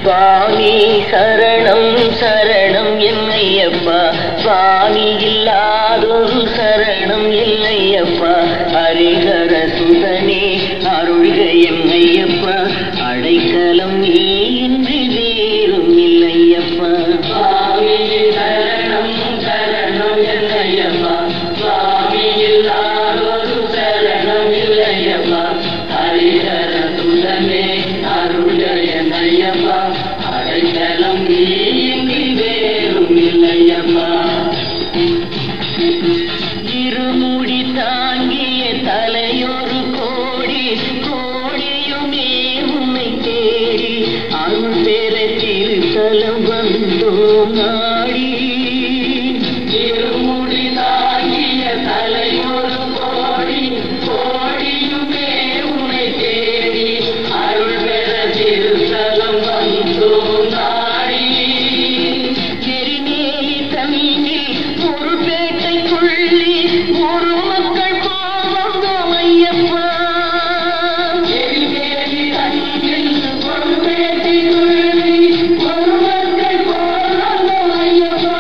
சுவாமி சரணம் சரணம் என்னையப்பா, சுவாமி இல்லாதொரு சரணம் இல்லையப்பா. ஹரிஹர சுதனே அருள்க என்னையப்பா, அடைக்கலம் நீ இன்றி வேறும் இல்லையப்பா. சுவாமி சரணம் சரணம் என்னையப்பா, சுவாமி இல்லாதொரு சரணம் இல்லையப்பா. ஹரிஹர சுதனே அருள்க என்னையப்பா, அடைக்கலம் நீ இன்றி வேறும் இல்லையப்பா. இருமுடி தாங்கிய தலையொரு கோடி, கோடியுமே உன்னை தேடி அருள் பெற திருத்தலம் வந்தோம் நாடி. இருமுடி தாங்கிய தலையொரு கோடி, கோடியுமே உன்னை தேடி அருள் பெற திருத்தலம் வந்தோம் நாடி. நெறிநேலி தன்னில் ஒரு பேட்டைக்குள்ளி ஒரு மக்கள் போவந்தோம் ஐயப்பா. நெறிநேலி தன்னில் ஒரு பேட்டைக்குள்ளி ஒரு மக்கள் போவந்தோம் ஐயப்பா.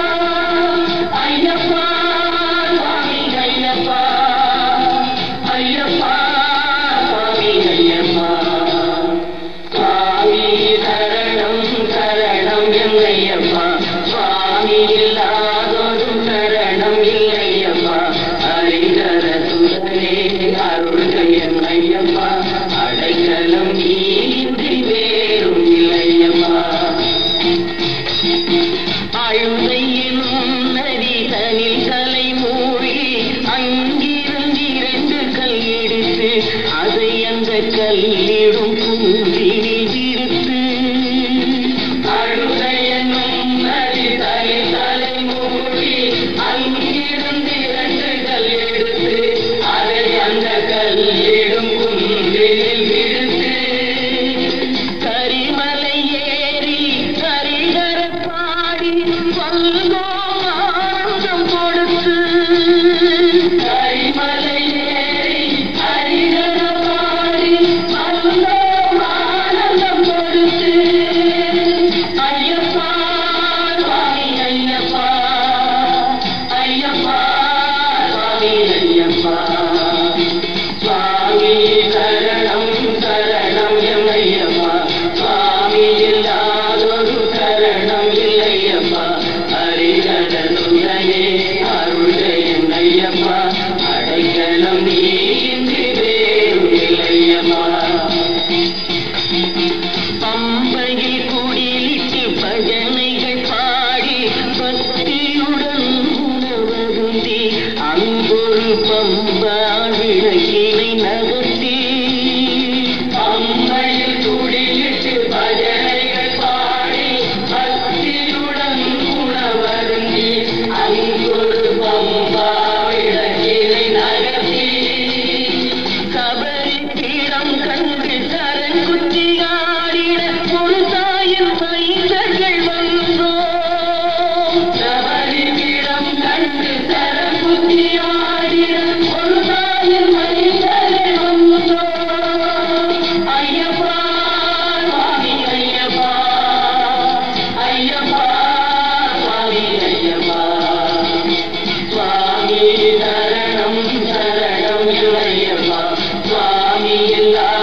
ஐயப்பா சுவாமி ஐயப்பா, ஐயப்பா சுவாமி ஐயப்பா. சுவாமி சரணம் சரணம் என்னையப்பா, சுவாமி இல்லாதொரு சரணம் இல்லையப்பா. ஹரிஹர சுதனே அருள்க என்னையப்பா, அடைக்கலம் நீ இன்றி வேறும் இல்லையப்பா. அழுதை எனும் நதி தனில் தலை மூழ்கி அங்கிருந்து 2 கல் எடுத்து அதை அந்த கல்லிடும் குன்றினில் விடுத்து. அழுதை எனும் நதி தனில் தலை மூழ்கி அங்கிருந்து 2 கல் எடுத்து அதை அந்த கல்லிடும் குன்றினில் விடுத்து. கரிமலை ஏறி ஹரிஹர பாடி வந்தோம் ஆனந்தம் கொடுத்து. கரிமலை ஏறி ஹரிஹர பாடி வந்தோம் ஆனந்தம் கொடுத்து. ஐயப்பா சுவாமி ஐயப்பா, ஐயப்பா சுவாமி ஐயப்பா. சுவாமி சரணம் சரணம் என்னையப்பா, சுவாமி இல்லாதொரு சரணம் இல்லையப்பா. ஹரிஹர சுதனே அருள்க என்னையப்பா, அடைக்கலம் நீ இன்றி வேறும் இல்லையப்பா. பம்பையில் குடிலிட்டு பஜனைகள் பாடி பக்தியுடன் உணவருந்தி அங்கொரு பம்பா விளக்கினை நகர்த்தி. பம்பையில் குடிலிட்டு பஜனைகள் பாடி பக்தியுடன் உணவருந்தி அங்கொரு பம்பா விளக்கினை நகர்த்தி. சபரி பீடம் கண்டு சரங்குத்தி ஆடிட ஒரு தாயின் மைந்தர்கள் வந்தோம். சபரி பீடம் கண்டு சரங்குத்தி ஆடிட ஒரு தாயின் மைந்தர்கள் வந்தோம். ஐயப்பா சுவாமி ஐயப்பா, ஐயப்பா சுவாமி ஐயப்பா. சுவாமி சரணம் சரணம் இல்லையப்பா, சுவாமி இல்லா